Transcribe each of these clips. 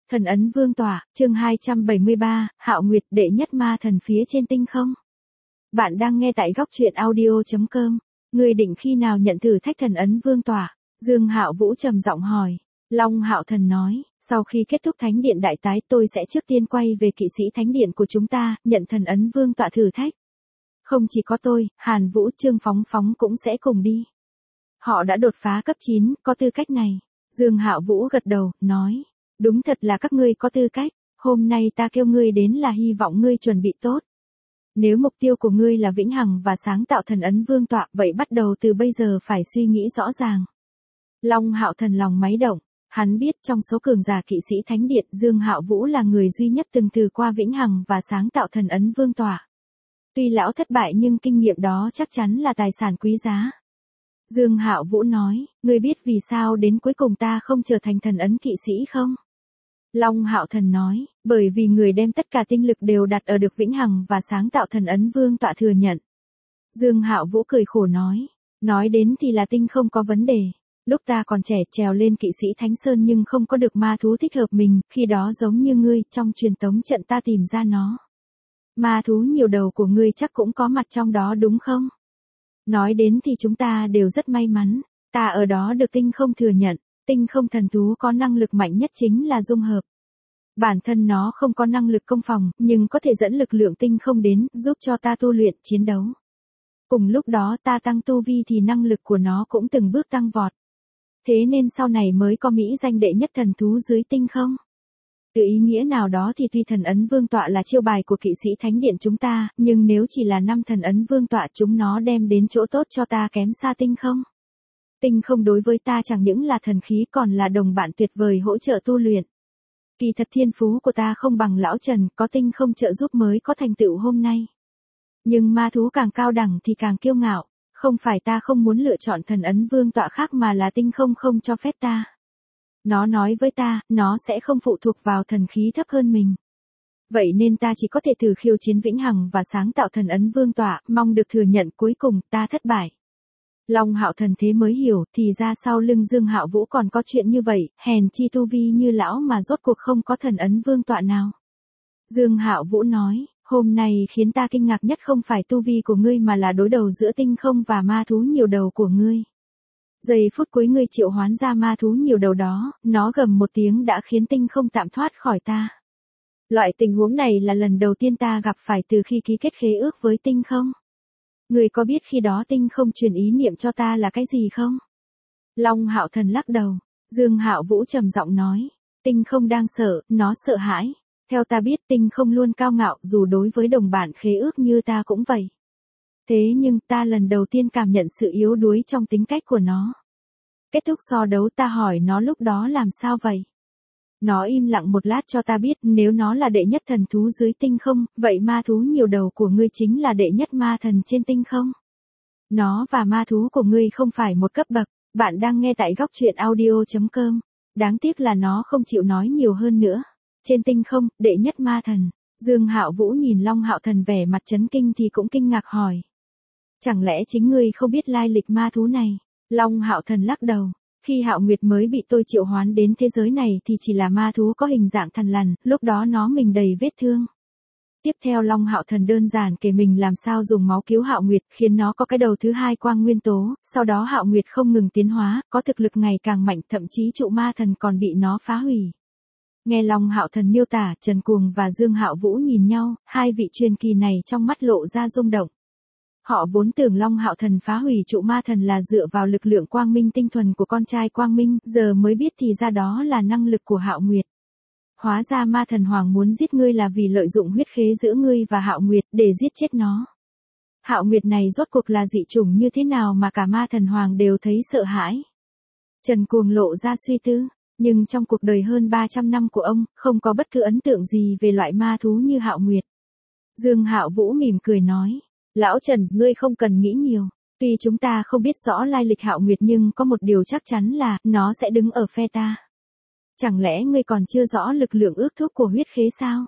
Thần ấn vương tọa, chương 273, Hạo Nguyệt đệ nhất ma thần phía trên tinh không. Bạn đang nghe tại góc truyện audio.com. Ngươi định khi nào nhận thử thách thần ấn vương tọa? Dương Hạo Vũ trầm giọng hỏi. Long Hạo Thần nói, sau khi kết thúc thánh điện đại tái tôi sẽ trước tiên quay về kỵ sĩ thánh điện của chúng ta, nhận thần ấn vương tọa thử thách. Không chỉ có tôi, Hàn Vũ, Trương Phóng Phóng cũng sẽ cùng đi. Họ đã đột phá cấp 9, có tư cách này. Dương Hạo Vũ gật đầu, nói. Đúng thật là các ngươi có tư cách, hôm nay ta kêu ngươi đến là hy vọng ngươi chuẩn bị tốt. Nếu mục tiêu của ngươi là vĩnh hằng và sáng tạo thần ấn vương tọa, vậy bắt đầu từ bây giờ phải suy nghĩ rõ ràng. Long Hạo Thần lòng máy động, hắn biết trong số cường giả kỵ sĩ thánh điện, Dương Hạo Vũ là người duy nhất từng từ qua vĩnh hằng và sáng tạo thần ấn vương tọa. Tuy lão thất bại nhưng kinh nghiệm đó chắc chắn là tài sản quý giá. Dương Hạo Vũ nói, ngươi biết vì sao đến cuối cùng ta không trở thành thần ấn kỵ sĩ không? Long Hạo Thần nói, bởi vì người đem tất cả tinh lực đều đặt ở được vĩnh hằng và sáng tạo thần ấn vương tọa thừa nhận. Dương Hạo Vũ cười khổ nói đến thì là tinh không có vấn đề. Lúc ta còn trẻ trèo lên kỵ sĩ Thánh Sơn nhưng không có được ma thú thích hợp mình, khi đó giống như ngươi, trong truyền tống trận ta tìm ra nó. Ma thú nhiều đầu của ngươi chắc cũng có mặt trong đó đúng không? Nói đến thì chúng ta đều rất may mắn, ta ở đó được tinh không thừa nhận, tinh không thần thú có năng lực mạnh nhất chính là dung hợp. Bản thân nó không có năng lực công phòng, nhưng có thể dẫn lực lượng tinh không đến, giúp cho ta tu luyện, chiến đấu. Cùng lúc đó ta tăng tu vi thì năng lực của nó cũng từng bước tăng vọt. Thế nên sau này mới có mỹ danh đệ nhất thần thú dưới tinh không. Từ ý nghĩa nào đó thì tuy thần ấn vương tọa là chiêu bài của kỵ sĩ thánh điện chúng ta, nhưng nếu chỉ là 5 thần ấn vương tọa chúng nó đem đến chỗ tốt cho ta kém xa tinh không. Tinh không đối với ta chẳng những là thần khí còn là đồng bạn tuyệt vời hỗ trợ tu luyện. Kỳ thật thiên phú của ta không bằng lão Trần, có tinh không trợ giúp mới có thành tựu hôm nay. Nhưng ma thú càng cao đẳng thì càng kiêu ngạo, không phải ta không muốn lựa chọn thần ấn vương tọa khác mà là tinh không không cho phép ta. Nó nói với ta, nó sẽ không phụ thuộc vào thần khí thấp hơn mình. Vậy nên ta chỉ có thể thử khiêu chiến vĩnh hằng và sáng tạo thần ấn vương tọa, mong được thừa nhận cuối cùng ta thất bại. Long Hạo Thần thế mới hiểu, thì ra sau lưng Dương Hạo Vũ còn có chuyện như vậy, hèn chi tu vi như lão mà rốt cuộc không có thần ấn vương tọa nào. Dương Hạo Vũ nói, hôm nay khiến ta kinh ngạc nhất không phải tu vi của ngươi mà là đối đầu giữa tinh không và ma thú nhiều đầu của ngươi. Giây phút cuối ngươi triệu hoán ra ma thú nhiều đầu đó, nó gầm một tiếng đã khiến tinh không tạm thoát khỏi ta. Loại tình huống này là lần đầu tiên ta gặp phải từ khi ký kết khế ước với tinh không. Ngươi có biết khi đó tinh không truyền ý niệm cho ta là cái gì không? Long Hạo Thần lắc đầu. Dương Hạo Vũ trầm giọng nói. Tinh không đang sợ, nó sợ hãi. Theo ta biết tinh không luôn cao ngạo dù đối với đồng bạn khế ước như ta cũng vậy. Thế nhưng ta lần đầu tiên cảm nhận sự yếu đuối trong tính cách của nó. Kết thúc so đấu ta hỏi nó lúc đó làm sao vậy? Nó im lặng một lát cho ta biết nếu nó là đệ nhất thần thú dưới tinh không, vậy ma thú nhiều đầu của ngươi chính là đệ nhất ma thần trên tinh không. Nó và ma thú của ngươi không phải một cấp bậc, bạn đang nghe tại góc truyện audio.com. Đáng tiếc là nó không chịu nói nhiều hơn nữa. Trên tinh không, đệ nhất ma thần. Dương Hạo Vũ nhìn Long Hạo Thần vẻ mặt chấn kinh thì cũng kinh ngạc hỏi. Chẳng lẽ chính ngươi không biết lai lịch ma thú này? Long Hạo Thần lắc đầu. Khi Hạo Nguyệt mới bị tôi triệu hoán đến thế giới này thì chỉ là ma thú có hình dạng thằn lằn, lúc đó nó mình đầy vết thương. Tiếp theo Long Hạo Thần đơn giản kể mình làm sao dùng máu cứu Hạo Nguyệt khiến nó có cái đầu thứ hai quang nguyên tố, sau đó Hạo Nguyệt không ngừng tiến hóa, có thực lực ngày càng mạnh, thậm chí trụ ma thần còn bị nó phá hủy. Nghe Long Hạo Thần miêu tả, Trần Cuồng và Dương Hạo Vũ nhìn nhau, hai vị truyền kỳ này trong mắt lộ ra rung động. Họ vốn tưởng Long Hạo Thần phá hủy trụ ma thần là dựa vào lực lượng quang minh tinh thuần của con trai quang minh, giờ mới biết thì ra đó là năng lực của Hạo Nguyệt. Hóa ra ma thần hoàng muốn giết ngươi là vì lợi dụng huyết khế giữa ngươi và Hạo Nguyệt để giết chết nó. Hạo Nguyệt này rốt cuộc là dị chủng như thế nào mà cả ma thần hoàng đều thấy sợ hãi. Trần Cuồng lộ ra suy tư, nhưng trong cuộc đời hơn 300 năm của ông, không có bất cứ ấn tượng gì về loại ma thú như Hạo Nguyệt. Dương Hạo Vũ mỉm cười nói. Lão Trần, ngươi không cần nghĩ nhiều. Tuy chúng ta không biết rõ lai lịch Hạo Nguyệt nhưng có một điều chắc chắn là, nó sẽ đứng ở phe ta. Chẳng lẽ ngươi còn chưa rõ lực lượng ước thúc của huyết khế sao?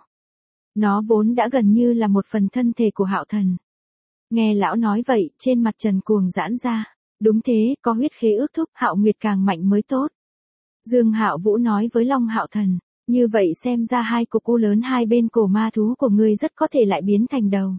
Nó vốn đã gần như là một phần thân thể của Hạo Thần. Nghe lão nói vậy, trên mặt Trần Cuồng giãn ra. Đúng thế, có huyết khế ước thúc, Hạo Nguyệt càng mạnh mới tốt. Dương Hạo Vũ nói với Long Hạo Thần. Như vậy xem ra hai cục u lớn hai bên cổ ma thú của ngươi rất có thể lại biến thành đầu.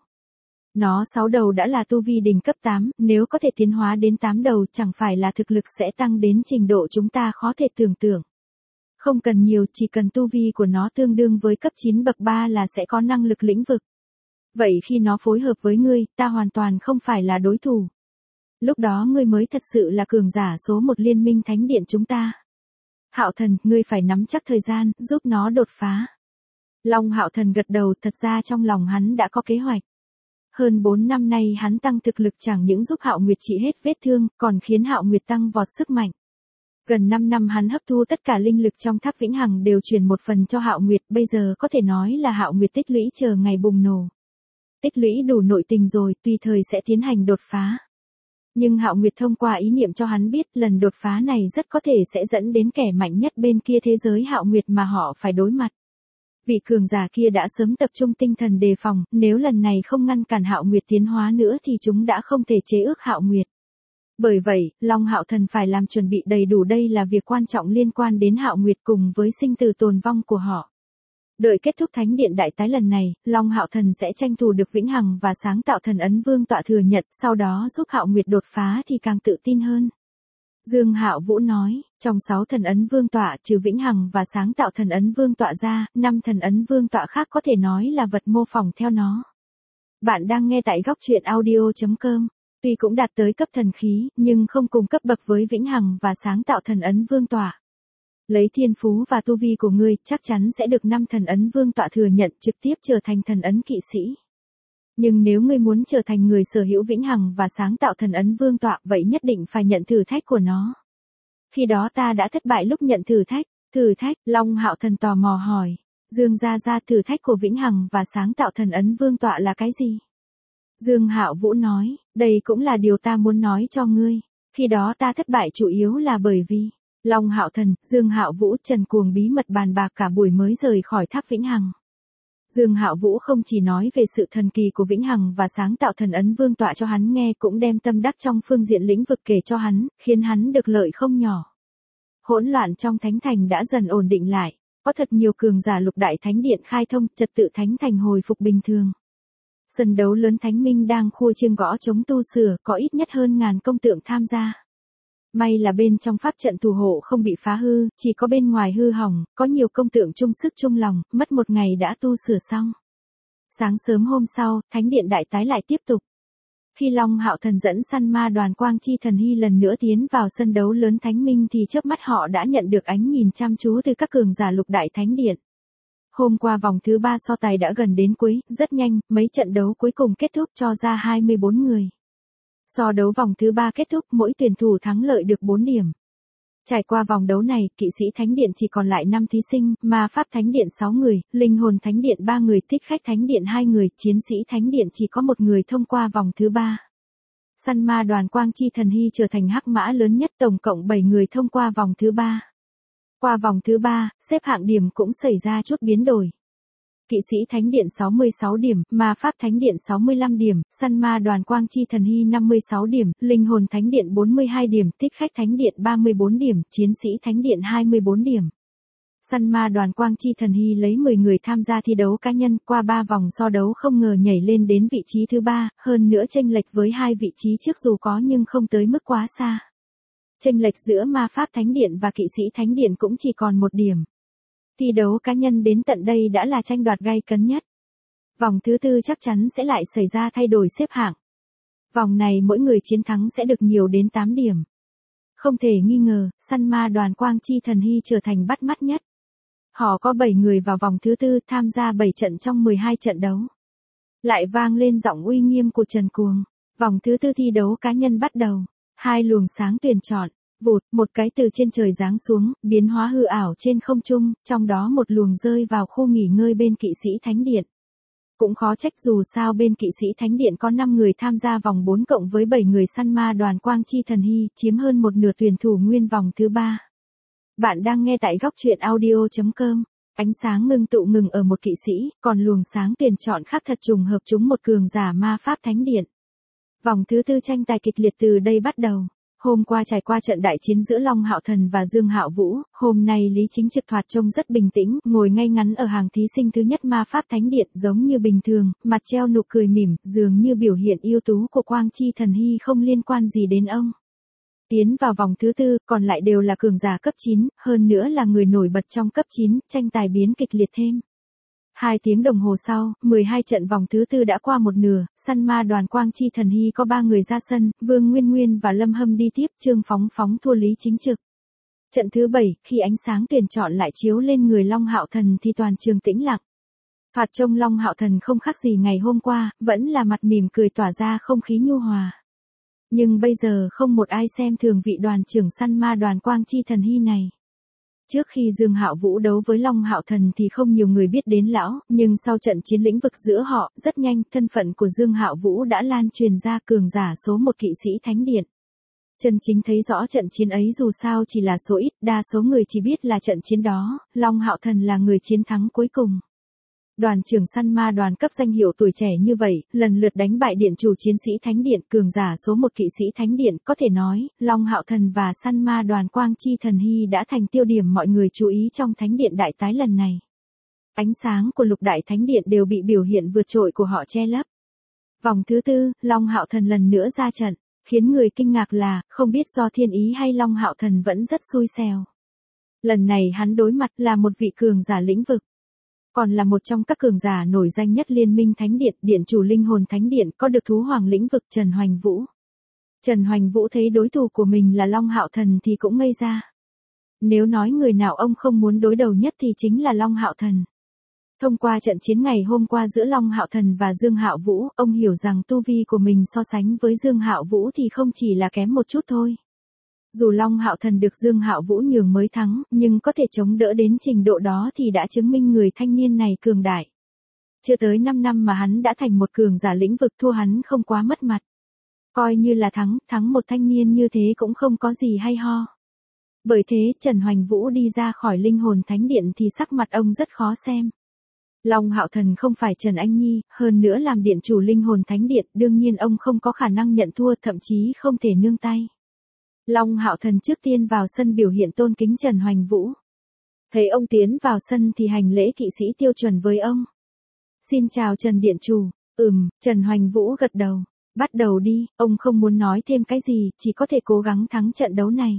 Nó 6 đầu đã là tu vi đỉnh cấp 8, nếu có thể tiến hóa đến 8 đầu chẳng phải là thực lực sẽ tăng đến trình độ chúng ta khó thể tưởng tượng. Không cần nhiều, chỉ cần tu vi của nó tương đương với cấp 9 bậc 3 là sẽ có năng lực lĩnh vực. Vậy khi nó phối hợp với ngươi, ta hoàn toàn không phải là đối thủ. Lúc đó ngươi mới thật sự là cường giả số 1 liên minh thánh điện chúng ta. Hạo Thần, ngươi phải nắm chắc thời gian, giúp nó đột phá. Long Hạo Thần gật đầu, thật ra trong lòng hắn đã có kế hoạch. Hơn 4 năm nay hắn tăng thực lực chẳng những giúp Hạo Nguyệt trị hết vết thương, còn khiến Hạo Nguyệt tăng vọt sức mạnh. Gần 5 năm hắn hấp thu tất cả linh lực trong tháp vĩnh hằng đều chuyển một phần cho Hạo Nguyệt, bây giờ có thể nói là Hạo Nguyệt tích lũy chờ ngày bùng nổ. Tích lũy đủ nội tình rồi, tùy thời sẽ tiến hành đột phá. Nhưng Hạo Nguyệt thông qua ý niệm cho hắn biết lần đột phá này rất có thể sẽ dẫn đến kẻ mạnh nhất bên kia thế giới Hạo Nguyệt mà họ phải đối mặt. Vị cường giả kia đã sớm tập trung tinh thần đề phòng, nếu lần này không ngăn cản Hạo Nguyệt tiến hóa nữa thì chúng đã không thể chế ước Hạo Nguyệt. Bởi vậy, Long Hạo Thần phải làm chuẩn bị đầy đủ, đây là việc quan trọng liên quan đến Hạo Nguyệt cùng với sinh tử tồn vong của họ. Đợi kết thúc thánh điện đại tái lần này, Long Hạo Thần sẽ tranh thủ được vĩnh hằng và sáng tạo thần ấn vương tọa thừa nhận, sau đó giúp Hạo Nguyệt đột phá thì càng tự tin hơn. Dương Hạo Vũ nói, trong 6 thần ấn vương tọa trừ vĩnh hằng và sáng tạo thần ấn vương tọa ra, 5 thần ấn vương tọa khác có thể nói là vật mô phỏng theo nó. Bạn đang nghe tại góc truyện audio.com. Tuy cũng đạt tới cấp thần khí, nhưng không cùng cấp bậc với vĩnh hằng và sáng tạo thần ấn vương tọa. Lấy thiên phú và tu vi của ngươi, chắc chắn sẽ được 5 thần ấn vương tọa thừa nhận trực tiếp trở thành thần ấn kỵ sĩ. Nhưng nếu ngươi muốn trở thành người sở hữu vĩnh hằng và sáng tạo thần ấn vương tọa, vậy nhất định phải nhận thử thách của nó. Khi đó ta đã thất bại lúc nhận thử thách. Thử thách, Long Hạo Thần tò mò hỏi. Dương gia gia, thử thách của vĩnh hằng và sáng tạo thần ấn vương tọa là cái gì? Dương Hạo Vũ nói, đây cũng là điều ta muốn nói cho ngươi. Khi đó ta thất bại chủ yếu là bởi vì Long Hạo Thần, Dương Hạo Vũ, Trần Cuồng bí mật bàn bạc cả buổi mới rời khỏi tháp vĩnh hằng. Dương Hạo Vũ không chỉ nói về sự thần kỳ của vĩnh hằng và sáng tạo thần ấn vương tọa cho hắn nghe, cũng đem tâm đắc trong phương diện lĩnh vực kể cho hắn, khiến hắn được lợi không nhỏ. Hỗn loạn trong thánh thành đã dần ổn định lại, có thật nhiều cường giả lục đại thánh điện khai thông, trật tự thánh thành hồi phục bình thường. Sân đấu lớn Thánh Minh đang khua chiêng gõ trống tu sửa, có ít nhất hơn 1000 công tượng tham gia. May là bên trong pháp trận thủ hộ không bị phá hư, chỉ có bên ngoài hư hỏng, có nhiều công tượng chung sức chung lòng, mất một ngày đã tu sửa xong. Sáng sớm hôm sau, thánh điện đại tái lại tiếp tục. Khi Long Hạo Thần dẫn săn ma đoàn Quang Chi Thần Hy lần nữa tiến vào sân đấu lớn Thánh Minh thì chớp mắt họ đã nhận được ánh nhìn chăm chú từ các cường giả lục đại thánh điện. Hôm qua vòng thứ 3 so tài đã gần đến cuối, rất nhanh, mấy trận đấu cuối cùng kết thúc cho ra 24 người. So đấu vòng thứ 3 kết thúc, mỗi tuyển thủ thắng lợi được 4 điểm. Trải qua vòng đấu này, kỵ sĩ thánh điện chỉ còn lại 5 thí sinh, ma pháp thánh điện 6 người, linh hồn thánh điện 3 người, thích khách thánh điện 2 người, chiến sĩ thánh điện chỉ có 1 người thông qua vòng thứ 3. Săn ma đoàn Quang Chi Thần Hy trở thành hắc mã lớn nhất, tổng cộng 7 người thông qua vòng thứ 3. Qua vòng thứ 3, xếp hạng điểm cũng xảy ra chút biến đổi. Kỵ sĩ Thánh Điện 66 điểm, Ma Pháp Thánh Điện 65 điểm, Săn Ma Đoàn Quang Chi Thần Hy 56 điểm, Linh Hồn Thánh Điện 42 điểm, Thích Khách Thánh Điện 34 điểm, Chiến sĩ Thánh Điện 24 điểm. Săn Ma Đoàn Quang Chi Thần Hy lấy 10 người tham gia thi đấu cá nhân, qua 3 vòng so đấu không ngờ nhảy lên đến vị trí thứ 3, hơn nữa chênh lệch với 2 vị trí trước dù có nhưng không tới mức quá xa. Chênh lệch giữa Ma Pháp Thánh Điện và Kỵ sĩ Thánh Điện cũng chỉ còn 1 điểm. Thi đấu cá nhân đến tận đây đã là tranh đoạt gay cấn nhất. Vòng thứ 4 chắc chắn sẽ lại xảy ra thay đổi xếp hạng. Vòng này mỗi người chiến thắng sẽ được nhiều đến 8 điểm. Không thể nghi ngờ, Săn Ma Đoàn Quang Chi Thần Hy trở thành bắt mắt nhất. Họ có 7 người vào vòng thứ 4 tham gia 7 trận trong 12 trận đấu. Lại vang lên giọng uy nghiêm của Trần Cuồng. Vòng thứ 4 thi đấu cá nhân bắt đầu. 2 luồng sáng tuyển chọn. Vụt, một cái từ trên trời giáng xuống, biến hóa hư ảo trên không trung, trong đó một luồng rơi vào khu nghỉ ngơi bên Kỵ sĩ Thánh Điện. Cũng khó trách dù sao bên Kỵ sĩ Thánh Điện có 5 người tham gia vòng 4 cộng với 7 người Săn Ma Đoàn Quang Chi Thần Hy, chiếm hơn một nửa tuyển thủ nguyên vòng thứ 3. Bạn đang nghe tại góc truyện audio.com. Ánh sáng ngưng tụ ngừng ở một kỵ sĩ, còn luồng sáng tuyển chọn khác thật trùng hợp chúng một cường giả Ma Pháp Thánh Điện. Vòng thứ 4 tranh tài kịch liệt từ đây bắt đầu. Hôm qua trải qua trận đại chiến giữa Long Hạo Thần và Dương Hạo Vũ, hôm nay Lý Chính Trực thoạt trông rất bình tĩnh, ngồi ngay ngắn ở hàng thí sinh thứ nhất Ma Pháp Thánh Điện giống như bình thường, mặt treo nụ cười mỉm, dường như biểu hiện ưu tú của Quang Chi Thần Hy không liên quan gì đến ông. Tiến vào vòng thứ tư, còn lại đều là cường giả cấp 9, hơn nữa là người nổi bật trong cấp 9, tranh tài biến kịch liệt thêm. 2 tiếng đồng hồ sau, 12 trận vòng thứ tư đã qua một nửa, săn ma đoàn Quang Chi Thần Hy có 3 người ra sân, Vương Nguyên Nguyên và Lâm Hâm đi tiếp, Trương Phóng Phóng thua Lý Chính Trực. Trận thứ 7, khi ánh sáng tuyển chọn lại chiếu lên người Long Hạo Thần thì toàn trường tĩnh lặng. Thoạt trông Long Hạo Thần không khác gì ngày hôm qua, vẫn là mặt mỉm cười tỏa ra không khí nhu hòa. Nhưng bây giờ không một ai xem thường vị đoàn trưởng săn ma đoàn Quang Chi Thần Hy này. Trước khi Dương Hạo Vũ đấu với Long Hạo Thần thì không nhiều người biết đến lão, nhưng sau trận chiến lĩnh vực giữa họ, rất nhanh, thân phận của Dương Hạo Vũ đã lan truyền ra cường giả số 1 kỵ sĩ Thánh Điện. Chân chính thấy rõ trận chiến ấy dù sao chỉ là số ít, đa số người chỉ biết là trận chiến đó, Long Hạo Thần là người chiến thắng cuối cùng. Đoàn trưởng săn ma đoàn cấp danh hiệu tuổi trẻ như vậy, lần lượt đánh bại điện chủ chiến sĩ Thánh Điện, cường giả số 1 kỵ sĩ Thánh Điện, có thể nói, Long Hạo Thần và săn ma đoàn Quang Chi Thần Hy đã thành tiêu điểm mọi người chú ý trong Thánh Điện đại tái lần này. Ánh sáng của lục đại Thánh Điện đều bị biểu hiện vượt trội của họ che lấp. Vòng thứ tư, Long Hạo Thần lần nữa ra trận, khiến người kinh ngạc là, không biết do thiên ý hay Long Hạo Thần vẫn rất xui xẻo. Lần này hắn đối mặt là một vị cường giả lĩnh vực. Còn là một trong các cường giả nổi danh nhất Liên minh Thánh Điện, điện chủ linh hồn Thánh Điện, có được thú hoàng lĩnh vực Trần Hoành Vũ. Trần Hoành Vũ thấy đối thủ của mình là Long Hạo Thần thì cũng ngây ra. Nếu nói người nào ông không muốn đối đầu nhất thì chính là Long Hạo Thần. Thông qua trận chiến ngày hôm qua giữa Long Hạo Thần và Dương Hạo Vũ, ông hiểu rằng tu vi của mình so sánh với Dương Hạo Vũ thì không chỉ là kém một chút thôi. Dù Long Hạo Thần được Dương Hạo Vũ nhường mới thắng, nhưng có thể chống đỡ đến trình độ đó thì đã chứng minh người thanh niên này cường đại. Chưa tới 5 năm mà hắn đã thành một cường giả lĩnh vực, thua hắn không quá mất mặt. Coi như là thắng một thanh niên như thế cũng không có gì hay ho. Bởi thế Trần Hoành Vũ đi ra khỏi linh hồn Thánh Điện thì sắc mặt ông rất khó xem. Long Hạo Thần không phải Trần Anh Nhi, hơn nữa làm điện chủ linh hồn Thánh Điện, đương nhiên ông không có khả năng nhận thua, thậm chí không thể nương tay. Long Hạo Thần trước tiên vào sân biểu hiện tôn kính Trần Hoành Vũ. Thấy ông tiến vào sân thì hành lễ kỵ sĩ tiêu chuẩn với ông. Xin chào Trần Điện Chủ. Trần Hoành Vũ gật đầu. Bắt đầu đi, ông không muốn nói thêm cái gì, chỉ có thể cố gắng thắng trận đấu này.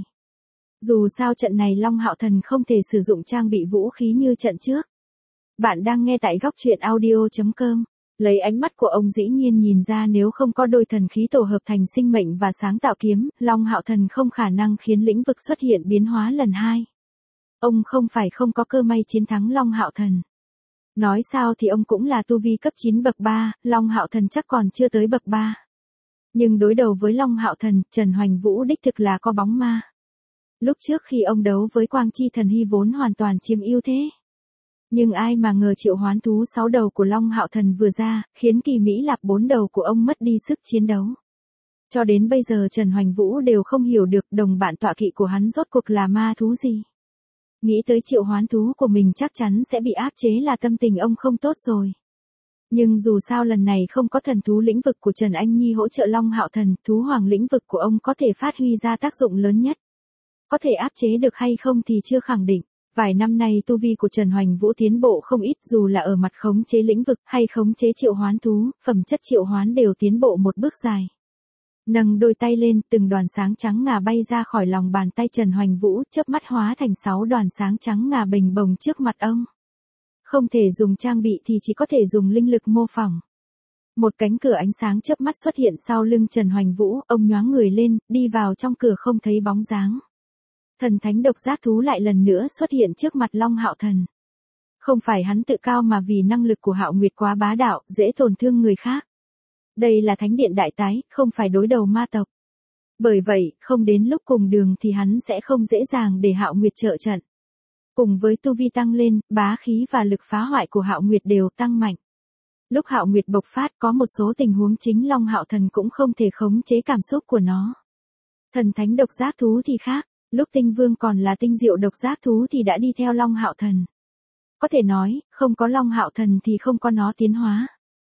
Dù sao trận này Long Hạo Thần không thể sử dụng trang bị vũ khí như trận trước. Bạn đang nghe tại góc truyện audio.com. Lấy ánh mắt của ông dĩ nhiên nhìn ra nếu không có đôi thần khí tổ hợp thành sinh mệnh và sáng tạo kiếm, Long Hạo Thần không khả năng khiến lĩnh vực xuất hiện biến hóa lần 2. Ông không phải không có cơ may chiến thắng Long Hạo Thần. Nói sao thì ông cũng là tu vi cấp 9 bậc 3, Long Hạo Thần chắc còn chưa tới bậc 3. Nhưng đối đầu với Long Hạo Thần, Trần Hoành Vũ đích thực là có bóng ma. Lúc trước khi ông đấu với Quang Chi Thần Hy vốn hoàn toàn chiếm ưu thế. Nhưng ai mà ngờ triệu hoán thú 6 đầu của Long Hạo Thần vừa ra, khiến kỳ Mỹ Lạp 4 đầu của ông mất đi sức chiến đấu. Cho đến bây giờ Trần Hoành Vũ đều không hiểu được đồng bạn tọa kỵ của hắn rốt cuộc là ma thú gì. Nghĩ tới triệu hoán thú của mình chắc chắn sẽ bị áp chế là tâm tình ông không tốt rồi. Nhưng dù sao lần này không có thần thú lĩnh vực của Trần Anh Nhi hỗ trợ Long Hạo Thần, thú hoàng lĩnh vực của ông có thể phát huy ra tác dụng lớn nhất. Có thể áp chế được hay không thì chưa khẳng định. Vài năm nay tu vi của Trần Hoành Vũ tiến bộ không ít, dù là ở mặt khống chế lĩnh vực hay khống chế triệu hoán thú, phẩm chất triệu hoán đều tiến bộ một bước dài. Nâng đôi tay lên, từng đoàn sáng trắng ngà bay ra khỏi lòng bàn tay Trần Hoành Vũ, chớp mắt hóa thành 6 đoàn sáng trắng ngà bềnh bồng trước mặt ông. Không thể dùng trang bị thì chỉ có thể dùng linh lực mô phỏng. Một cánh cửa ánh sáng chớp mắt xuất hiện sau lưng Trần Hoành Vũ, ông nhoáng người lên, đi vào trong cửa không thấy bóng dáng. Thần thánh độc giác thú lại lần nữa xuất hiện trước mặt Long Hạo Thần. Không phải hắn tự cao mà vì năng lực của Hạo Nguyệt quá bá đạo, dễ tổn thương người khác. Đây là Thánh Điện đại tái, không phải đối đầu ma tộc. Bởi vậy, không đến lúc cùng đường thì hắn sẽ không dễ dàng để Hạo Nguyệt trợ trận. Cùng với tu vi tăng lên, bá khí và lực phá hoại của Hạo Nguyệt đều tăng mạnh. Lúc Hạo Nguyệt bộc phát có một số tình huống chính Long Hạo Thần cũng không thể khống chế cảm xúc của nó. Thần thánh độc giác thú thì khác. Lúc Tinh Vương còn là tinh diệu độc giác thú thì đã đi theo Long Hạo Thần. Có thể nói, không có Long Hạo Thần thì không có nó tiến hóa.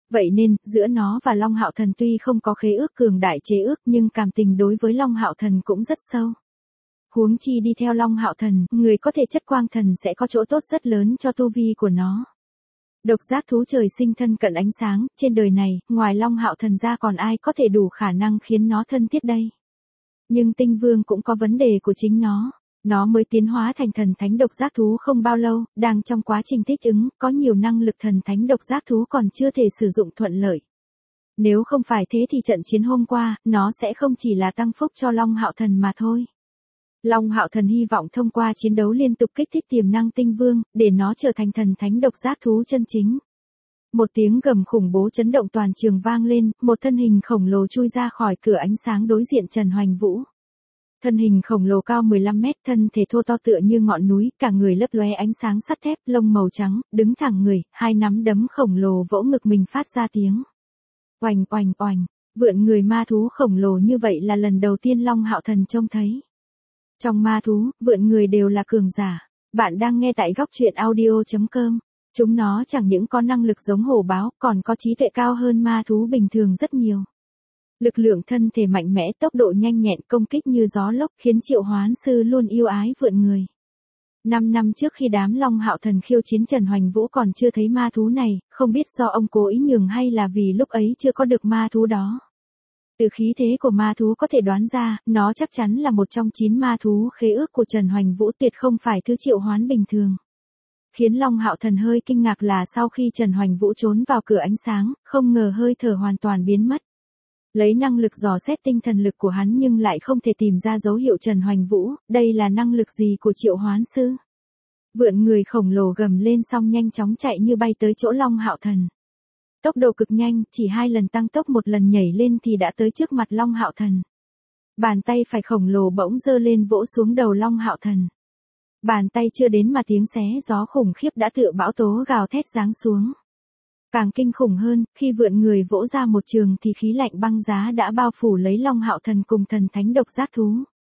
Vậy nên, giữa nó và Long Hạo Thần tuy không có khế ước cường đại chế ước nhưng cảm tình đối với Long Hạo Thần cũng rất sâu. Huống chi đi theo Long Hạo Thần, người có thể chất quang thần sẽ có chỗ tốt rất lớn cho tu vi của nó. Độc giác thú trời sinh thân cận ánh sáng, trên đời này, ngoài Long Hạo Thần ra còn ai có thể đủ khả năng khiến nó thân thiết đây. Nhưng Tinh Vương cũng có vấn đề của chính nó. Nó mới tiến hóa thành thần thánh độc giác thú không bao lâu, đang trong quá trình thích ứng, có nhiều năng lực thần thánh độc giác thú còn chưa thể sử dụng thuận lợi. Nếu không phải thế thì trận chiến hôm qua, nó sẽ không chỉ là tăng phúc cho Long Hạo Thần mà thôi. Long Hạo Thần hy vọng thông qua chiến đấu liên tục kích thích tiềm năng Tinh Vương, để nó trở thành thần thánh độc giác thú chân chính. Một tiếng gầm khủng bố chấn động toàn trường vang lên, một thân hình khổng lồ chui ra khỏi cửa ánh sáng đối diện Trần Hoành Vũ. Thân hình khổng lồ cao 15 mét, thân thể thô to tựa như ngọn núi, cả người lấp lóe ánh sáng sắt thép, lông màu trắng, đứng thẳng người, hai nắm đấm khổng lồ vỗ ngực mình phát ra tiếng. Oành oành oành, vượn người ma thú khổng lồ như vậy là lần đầu tiên Long Hạo Thần trông thấy. Trong ma thú, vượn người đều là cường giả. Bạn đang nghe tại góc truyện audio.com. Chúng nó chẳng những có năng lực giống hổ báo, còn có trí tuệ cao hơn ma thú bình thường rất nhiều. Lực lượng thân thể mạnh mẽ, tốc độ nhanh nhẹn, công kích như gió lốc khiến Triệu Hoán Sư luôn yêu ái vượn người. 5 năm trước khi đám Long Hạo Thần khiêu chiến Trần Hoành Vũ còn chưa thấy ma thú này, không biết do ông cố ý nhường hay là vì lúc ấy chưa có được ma thú đó. Từ khí thế của ma thú có thể đoán ra, nó chắc chắn là một trong 9 ma thú khế ước của Trần Hoành Vũ, tuyệt không phải thứ triệu hoán bình thường. Khiến Long Hạo Thần hơi kinh ngạc là sau khi Trần Hoành Vũ trốn vào cửa ánh sáng, không ngờ hơi thở hoàn toàn biến mất. Lấy năng lực dò xét tinh thần lực của hắn nhưng lại không thể tìm ra dấu hiệu Trần Hoành Vũ, đây là năng lực gì của Triệu Hoán Sư? Vượn người khổng lồ gầm lên xong nhanh chóng chạy như bay tới chỗ Long Hạo Thần. Tốc độ cực nhanh, chỉ 2 lần tăng tốc, một lần nhảy lên thì đã tới trước mặt Long Hạo Thần. Bàn tay phải khổng lồ bỗng giơ lên vỗ xuống đầu Long Hạo Thần. Bàn tay chưa đến mà tiếng xé gió khủng khiếp đã tựa bão tố gào thét giáng xuống. Càng kinh khủng hơn, khi vượn người vỗ ra một trường thì khí lạnh băng giá đã bao phủ lấy Long Hạo Thần cùng thần thánh độc giác thú.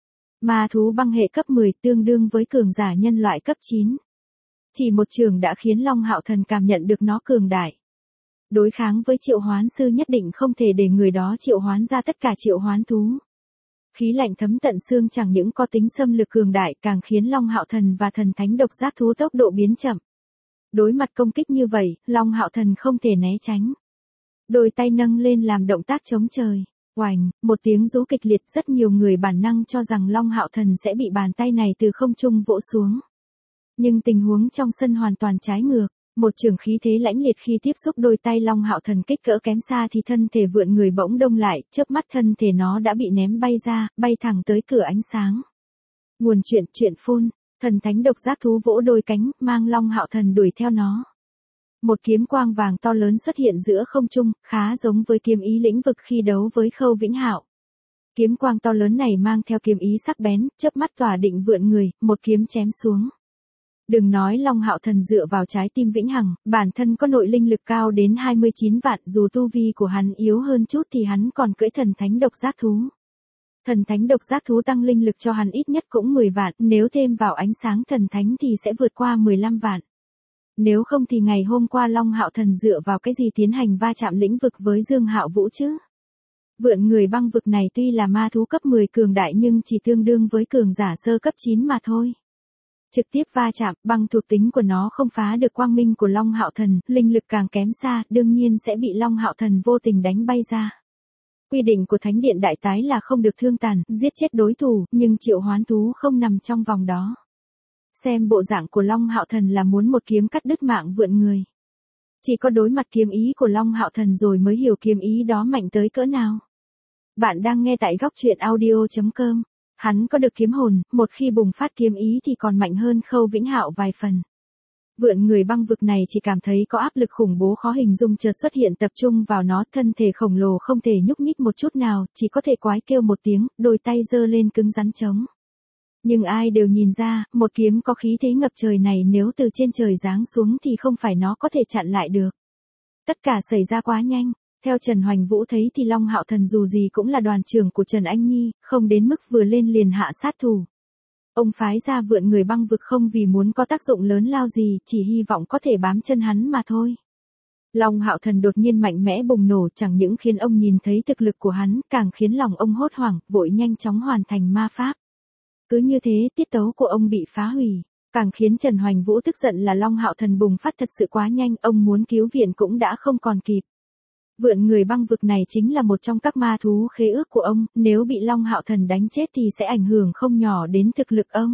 Ma thú băng hệ cấp 10 tương đương với cường giả nhân loại cấp 9. Chỉ một trường đã khiến Long Hạo Thần cảm nhận được nó cường đại. Đối kháng với triệu hoán sư nhất định không thể để người đó triệu hoán ra tất cả triệu hoán thú. Khí lạnh thấm tận xương chẳng những có tính xâm lược cường đại càng khiến Long Hạo Thần và thần thánh độc giác thú tốc độ biến chậm. Đối mặt công kích như vậy, Long Hạo Thần không thể né tránh. Đôi tay nâng lên làm động tác chống trời. Oành, một tiếng rú kịch liệt, rất nhiều người bản năng cho rằng Long Hạo Thần sẽ bị bàn tay này từ không trung vỗ xuống. Nhưng tình huống trong sân hoàn toàn trái ngược. Một trường khí thế lãnh liệt khi tiếp xúc đôi tay Long Hạo Thần kích cỡ kém xa thì thân thể vượn người bỗng đông lại, chớp mắt thân thể nó đã bị ném bay ra, bay thẳng tới cửa ánh sáng. Nguồn chuyện phun, thần thánh độc giác thú vỗ đôi cánh, mang Long Hạo Thần đuổi theo nó. Một kiếm quang vàng to lớn xuất hiện giữa không trung, khá giống với kiếm ý lĩnh vực khi đấu với Khâu Vĩnh Hạo. Kiếm quang to lớn này mang theo kiếm ý sắc bén, chớp mắt tỏa định vượn người, một kiếm chém xuống. Đừng nói Long Hạo Thần dựa vào trái tim vĩnh hằng, bản thân có nội linh lực cao đến 29 vạn, dù tu vi của hắn yếu hơn chút thì hắn còn cưỡi thần thánh độc giác thú. Thần thánh độc giác thú tăng linh lực cho hắn ít nhất cũng 10 vạn, nếu thêm vào ánh sáng thần thánh thì sẽ vượt qua 15 vạn. Nếu không thì ngày hôm qua Long Hạo Thần dựa vào cái gì tiến hành va chạm lĩnh vực với Dương Hạo Vũ chứ? Vượn người băng vực này tuy là ma thú cấp 10 cường đại nhưng chỉ tương đương với cường giả sơ cấp 9 mà thôi. Trực tiếp va chạm, băng thuộc tính của nó không phá được quang minh của Long Hạo Thần, linh lực càng kém xa, đương nhiên sẽ bị Long Hạo Thần vô tình đánh bay ra. Quy định của Thánh điện Đại Tái là không được thương tàn, giết chết đối thủ, nhưng triệu hoán thú không nằm trong vòng đó. Xem bộ dạng của Long Hạo Thần là muốn một kiếm cắt đứt mạng vượn người. Chỉ có đối mặt kiếm ý của Long Hạo Thần rồi mới hiểu kiếm ý đó mạnh tới cỡ nào. Bạn đang nghe tại góc truyện audio.com. Hắn có được kiếm hồn, một khi bùng phát kiếm ý thì còn mạnh hơn Khâu Vĩnh Hạo vài phần. Vượn người băng vực này chỉ cảm thấy có áp lực khủng bố khó hình dung chợt xuất hiện tập trung vào nó, thân thể khổng lồ không thể nhúc nhích một chút nào, chỉ có thể quái kêu một tiếng, đôi tay giơ lên cứng rắn chống. Nhưng ai đều nhìn ra, một kiếm có khí thế ngập trời này nếu từ trên trời giáng xuống thì không phải nó có thể chặn lại được. Tất cả xảy ra quá nhanh. Theo Trần Hoành Vũ thấy thì Long Hạo Thần dù gì cũng là đoàn trưởng của Trần Anh Nhi, không đến mức vừa lên liền hạ sát thủ. Ông phái ra vượn người băng vực không vì muốn có tác dụng lớn lao gì, chỉ hy vọng có thể bám chân hắn mà thôi. Long Hạo Thần đột nhiên mạnh mẽ bùng nổ chẳng những khiến ông nhìn thấy thực lực của hắn, càng khiến lòng ông hốt hoảng, vội nhanh chóng hoàn thành ma pháp. Cứ như thế, tiết tấu của ông bị phá hủy. Càng khiến Trần Hoành Vũ tức giận là Long Hạo Thần bùng phát thật sự quá nhanh, ông muốn cứu viện cũng đã không còn kịp. Vượn người băng vực này chính là một trong các ma thú khế ước của ông, nếu bị Long Hạo Thần đánh chết thì sẽ ảnh hưởng không nhỏ đến thực lực ông.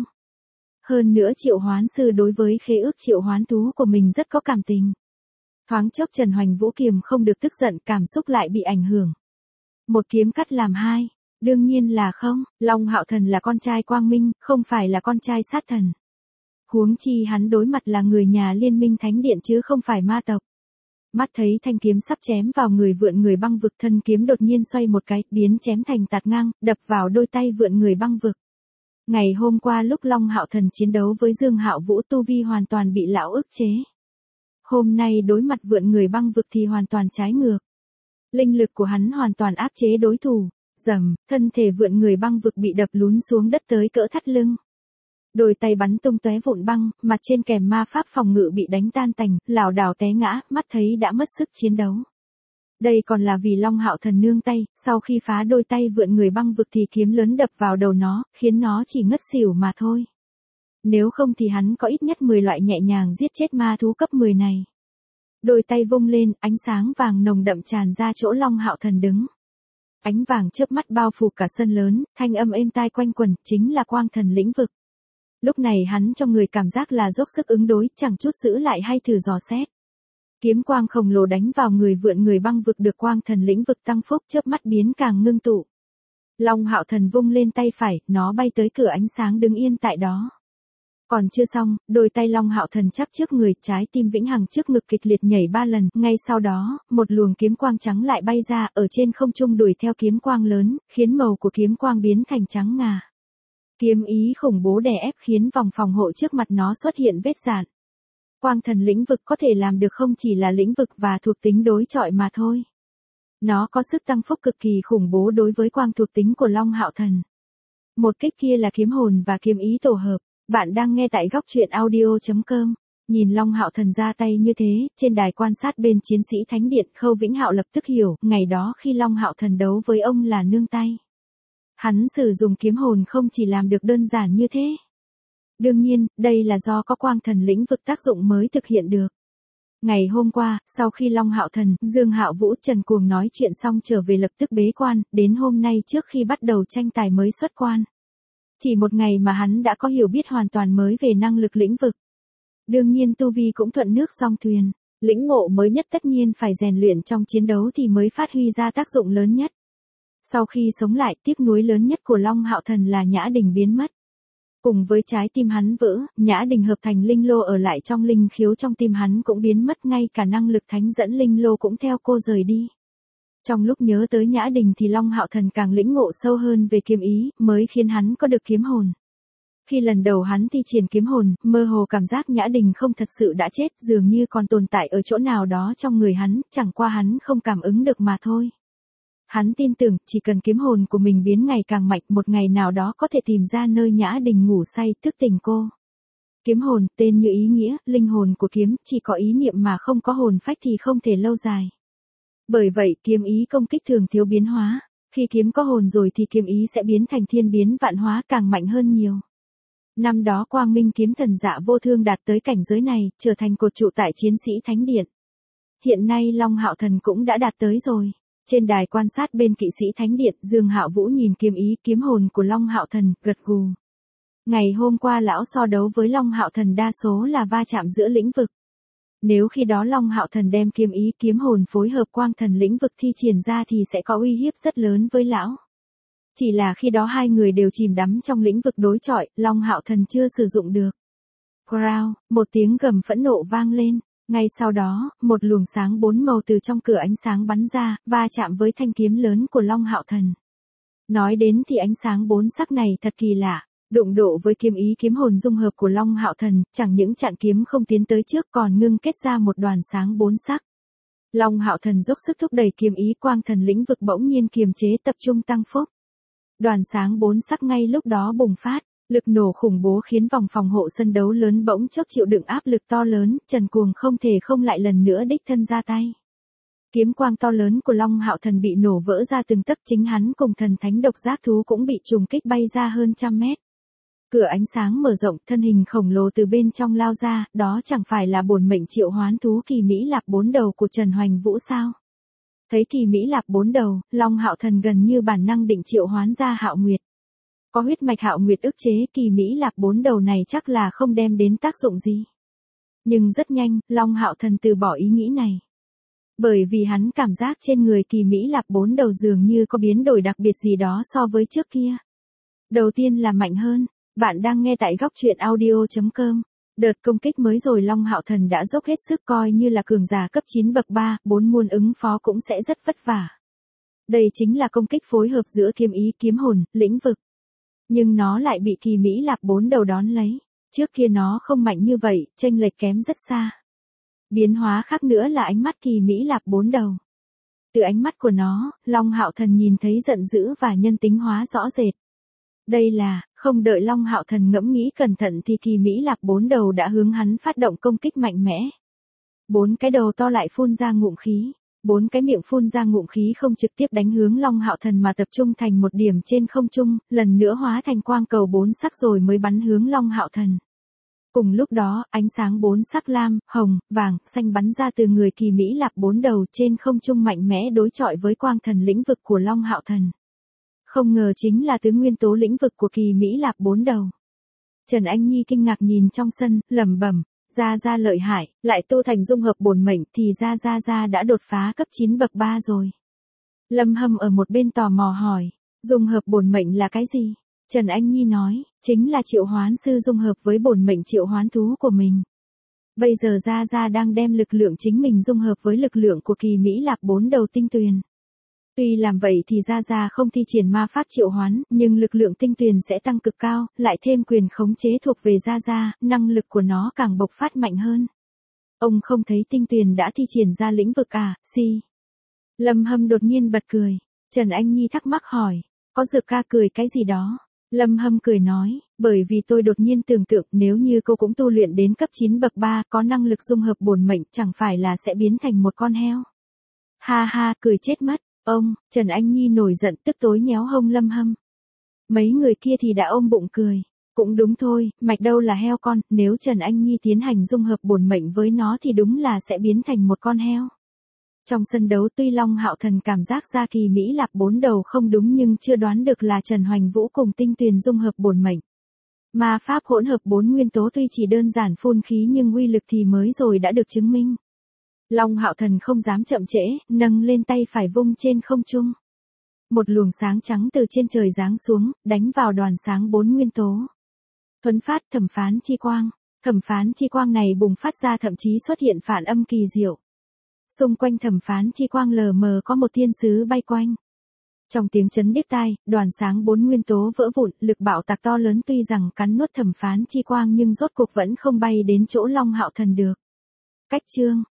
Hơn nữa triệu hoán sư đối với khế ước triệu hoán thú của mình rất có cảm tình. Thoáng chốc Trần Hoành Vũ kiềm không được tức giận, cảm xúc lại bị ảnh hưởng. Một kiếm cắt làm hai, đương nhiên là không, Long Hạo Thần là con trai quang minh, không phải là con trai sát thần. Huống chi hắn đối mặt là người nhà Liên minh Thánh Điện chứ không phải ma tộc. Mắt thấy thanh kiếm sắp chém vào người vượn người băng vực, thân kiếm đột nhiên xoay một cái, biến chém thành tạt ngang, đập vào đôi tay vượn người băng vực. Ngày hôm qua lúc Long Hạo Thần chiến đấu với Dương Hạo Vũ tu vi hoàn toàn bị lão ức chế. Hôm nay đối mặt vượn người băng vực thì hoàn toàn trái ngược. Linh lực của hắn hoàn toàn áp chế đối thủ, rầm, thân thể vượn người băng vực bị đập lún xuống đất tới cỡ thắt lưng. Đôi tay bắn tung tóe vụn băng, mặt trên kèm ma pháp phòng ngự bị đánh tan tành, lảo đảo té ngã, mắt thấy đã mất sức chiến đấu. Đây còn là vì Long Hạo Thần nương tay, sau khi phá đôi tay vượn người băng vực thì kiếm lớn đập vào đầu nó, khiến nó chỉ ngất xỉu mà thôi. Nếu không thì hắn có ít nhất 10 loại nhẹ nhàng giết chết ma thú cấp 10 này. Đôi tay vung lên, ánh sáng vàng nồng đậm tràn ra chỗ Long Hạo Thần đứng. Ánh vàng chớp mắt bao phủ cả sân lớn, thanh âm êm tai quanh quẩn, chính là quang thần lĩnh vực. Lúc này hắn trong người cảm giác là dốc sức ứng đối, chẳng chút giữ lại hay thử dò xét. Kiếm quang khổng lồ đánh vào người vượn người băng vực được quang thần lĩnh vực tăng phúc, chớp mắt biến càng ngưng tụ. Long Hạo Thần vung lên tay phải, nó bay tới cửa ánh sáng đứng yên tại đó. Còn chưa xong, đôi tay Long Hạo Thần chắp trước người, trái tim vĩnh hằng trước ngực kịch liệt nhảy 3 lần, ngay sau đó, một luồng kiếm quang trắng lại bay ra, ở trên không trung đuổi theo kiếm quang lớn, khiến màu của kiếm quang biến thành trắng ngà. Kiếm ý khủng bố đè ép khiến vòng phòng hộ trước mặt nó xuất hiện vết rạn. Quang thần lĩnh vực có thể làm được không chỉ là lĩnh vực và thuộc tính đối chọi mà thôi. Nó có sức tăng phúc cực kỳ khủng bố đối với quang thuộc tính của Long Hạo Thần. Một kích kia là kiếm hồn và kiếm ý tổ hợp. Bạn đang nghe tại góc truyện audio.com. Nhìn Long Hạo Thần ra tay như thế, trên đài quan sát bên chiến sĩ Thánh Điện, Khâu Vĩnh Hạo lập tức hiểu, ngày đó khi Long Hạo Thần đấu với ông là nương tay. Hắn sử dụng kiếm hồn không chỉ làm được đơn giản như thế. Đương nhiên, đây là do có quang thần lĩnh vực tác dụng mới thực hiện được. Ngày hôm qua, sau khi Long Hạo Thần, Dương Hạo Vũ, Trần Cuồng nói chuyện xong trở về lập tức bế quan, đến hôm nay trước khi bắt đầu tranh tài mới xuất quan. Chỉ một ngày mà hắn đã có hiểu biết hoàn toàn mới về năng lực lĩnh vực. Đương nhiên tu vi cũng thuận nước song thuyền, lĩnh ngộ mới nhất tất nhiên phải rèn luyện trong chiến đấu thì mới phát huy ra tác dụng lớn nhất. Sau khi sống lại, tiếc nuối lớn nhất của Long Hạo Thần là Nhã Đình biến mất. Cùng với trái tim hắn vỡ, Nhã Đình hợp thành linh lô ở lại trong linh khiếu trong tim hắn cũng biến mất, ngay cả năng lực thánh dẫn linh lô cũng theo cô rời đi. Trong lúc nhớ tới Nhã Đình thì Long Hạo Thần càng lĩnh ngộ sâu hơn về kiếm ý, mới khiến hắn có được kiếm hồn. Khi lần đầu hắn thi triển kiếm hồn, mơ hồ cảm giác Nhã Đình không thật sự đã chết, dường như còn tồn tại ở chỗ nào đó trong người hắn, chẳng qua hắn không cảm ứng được mà thôi. Hắn tin tưởng, chỉ cần kiếm hồn của mình biến ngày càng mạnh, một ngày nào đó có thể tìm ra nơi Nhã Đình ngủ say, thức tỉnh cô. Kiếm hồn, tên như ý nghĩa, linh hồn của kiếm, chỉ có ý niệm mà không có hồn phách thì không thể lâu dài. Bởi vậy, kiếm ý công kích thường thiếu biến hóa. Khi kiếm có hồn rồi thì kiếm ý sẽ biến thành thiên biến vạn hóa, càng mạnh hơn nhiều. Năm đó Quang Minh kiếm thần Dạ Vô Thương đạt tới cảnh giới này, trở thành cột trụ tại chiến sĩ Thánh Điện. Hiện nay Long Hạo Thần cũng đã đạt tới rồi. Trên đài quan sát bên kỵ sĩ Thánh Điện, Dương Hạo Vũ nhìn kiếm ý, kiếm hồn của Long Hạo Thần, gật gù. Ngày hôm qua lão so đấu với Long Hạo Thần đa số là va chạm giữa lĩnh vực. Nếu khi đó Long Hạo Thần đem kiếm ý, kiếm hồn phối hợp quang thần lĩnh vực thi triển ra thì sẽ có uy hiếp rất lớn với lão. Chỉ là khi đó hai người đều chìm đắm trong lĩnh vực đối chọi, Long Hạo Thần chưa sử dụng được. Growl, một tiếng gầm phẫn nộ vang lên. Ngay sau đó, một luồng sáng 4 màu từ trong cửa ánh sáng bắn ra, va chạm với thanh kiếm lớn của Long Hạo Thần. Nói đến thì ánh sáng 4 sắc này thật kỳ lạ. Đụng độ với kiếm ý kiếm hồn dung hợp của Long Hạo Thần, chẳng những chặn kiếm không tiến tới trước còn ngưng kết ra một đoàn sáng 4 sắc. Long Hạo Thần dốc sức thúc đẩy kiếm ý, quang thần lĩnh vực bỗng nhiên kiềm chế, tập trung tăng phúc. Đoàn sáng 4 sắc ngay lúc đó bùng phát, Lực nổ khủng bố khiến vòng phòng hộ sân đấu lớn bỗng chốc chịu đựng áp lực to lớn, Trần Cuồng không thể không lại lần nữa đích thân ra tay. Kiếm quang to lớn của Long Hạo Thần bị nổ vỡ ra từng tấc, chính hắn cùng thần thánh độc giác thú cũng bị trùng kích bay ra hơn trăm mét. Cửa ánh sáng mở rộng, thân hình khổng lồ từ bên trong lao ra, đó chẳng phải là bổn mệnh triệu hoán thú Kỳ Mỹ Lạp 4 đầu của Trần Hoành Vũ sao? Thấy Kỳ Mỹ Lạp 4 đầu, Long Hạo Thần gần như bản năng định triệu hoán ra Hạo Nguyệt. Có huyết mạch Hạo Nguyệt ức chế, Kỳ Mỹ Lạp 4 đầu này chắc là không đem đến tác dụng gì. Nhưng rất nhanh, Long Hạo Thần từ bỏ ý nghĩ này. Bởi vì hắn cảm giác trên người Kỳ Mỹ Lạp 4 đầu dường như có biến đổi đặc biệt gì đó so với trước kia. Đầu tiên là mạnh hơn. Bạn đang nghe tại góc truyện audio.com. Đợt công kích mới rồi Long Hạo Thần đã dốc hết sức, coi như là cường giả cấp 9 bậc 3, 4 muôn ứng phó cũng sẽ rất vất vả. Đây chính là công kích phối hợp giữa kiếm ý, kiếm hồn, lĩnh vực. Nhưng nó lại bị Kỳ Mỹ Lạp 4 đầu đón lấy. Trước kia nó không mạnh như vậy, chênh lệch kém rất xa. Biến hóa khác nữa là ánh mắt Kỳ Mỹ Lạp 4 đầu. Từ ánh mắt của nó, Long Hạo Thần nhìn thấy giận dữ và nhân tính hóa rõ rệt. Đây là, không đợi Long Hạo Thần ngẫm nghĩ cẩn thận thì Kỳ Mỹ Lạp 4 đầu đã hướng hắn phát động công kích mạnh mẽ. 4 cái đầu to lại phun ra ngụm khí. 4 cái miệng phun ra ngụm khí không trực tiếp đánh hướng Long Hạo Thần mà tập trung thành một điểm trên không trung, lần nữa hóa thành quang cầu 4 sắc rồi mới bắn hướng Long Hạo Thần. Cùng lúc đó, ánh sáng 4 sắc lam, hồng, vàng, xanh bắn ra từ người Kỳ Mỹ Lạp 4 đầu trên không trung mạnh mẽ đối chọi với quang thần lĩnh vực của Long Hạo Thần. Không ngờ chính là tứ nguyên tố lĩnh vực của Kỳ Mỹ Lạp 4 đầu. Trần Anh Nhi kinh ngạc nhìn trong sân, lẩm bẩm, Gia lợi hại, lại tu thành dung hợp bổn mệnh thì Gia đã đột phá cấp 9 bậc 3 rồi. Lâm Hâm ở một bên tò mò hỏi, dung hợp bổn mệnh là cái gì? Trần Anh Nhi nói, chính là triệu hoán sư dung hợp với bổn mệnh triệu hoán thú của mình. Bây giờ Gia đang đem lực lượng chính mình dung hợp với lực lượng của Kỳ Mỹ Lạp 4 đầu tinh tuyền. Tuy làm vậy thì Gia không thi triển ma pháp triệu hoán, nhưng lực lượng tinh tuyền sẽ tăng cực cao, lại thêm quyền khống chế thuộc về Gia, năng lực của nó càng bộc phát mạnh hơn. Ông không thấy tinh tuyền đã thi triển ra lĩnh vực à, si. Lâm Hâm đột nhiên bật cười. Trần Anh Nhi thắc mắc hỏi, có Dược ca cười cái gì đó? Lâm Hâm cười nói, bởi vì tôi đột nhiên tưởng tượng nếu như cô cũng tu luyện đến cấp 9 bậc 3 có năng lực dung hợp bổn mệnh chẳng phải là sẽ biến thành một con heo. Ha ha, cười chết mất. Ông, Trần Anh Nhi nổi giận tức tối nhéo hông Lâm Hâm. Mấy người kia thì đã ôm bụng cười. Cũng đúng thôi, mạch đâu là heo con, nếu Trần Anh Nhi tiến hành dung hợp bổn mệnh với nó thì đúng là sẽ biến thành một con heo. Trong sân đấu tuy Long Hạo Thần cảm giác ra Kỳ Mỹ Lạp 4 đầu không đúng nhưng chưa đoán được là Trần Hoành Vũ cùng tinh tuyền dung hợp bổn mệnh. Ma pháp hỗn hợp 4 nguyên tố tuy chỉ đơn giản phun khí nhưng uy lực thì mới rồi đã được chứng minh. Long Hạo Thần không dám chậm trễ, nâng lên tay phải vung trên không trung. Một luồng sáng trắng từ trên trời giáng xuống, đánh vào đoàn sáng 4 nguyên tố. Thuấn phát thẩm phán chi quang. Thẩm phán chi quang này bùng phát ra thậm chí xuất hiện phản âm kỳ diệu. Xung quanh thẩm phán chi quang lờ mờ có một thiên sứ bay quanh. Trong tiếng chấn điếc tai, đoàn sáng 4 nguyên tố vỡ vụn, lực bạo tạc to lớn tuy rằng cắn nuốt thẩm phán chi quang nhưng rốt cuộc vẫn không bay đến chỗ Long Hạo Thần được. Cách chương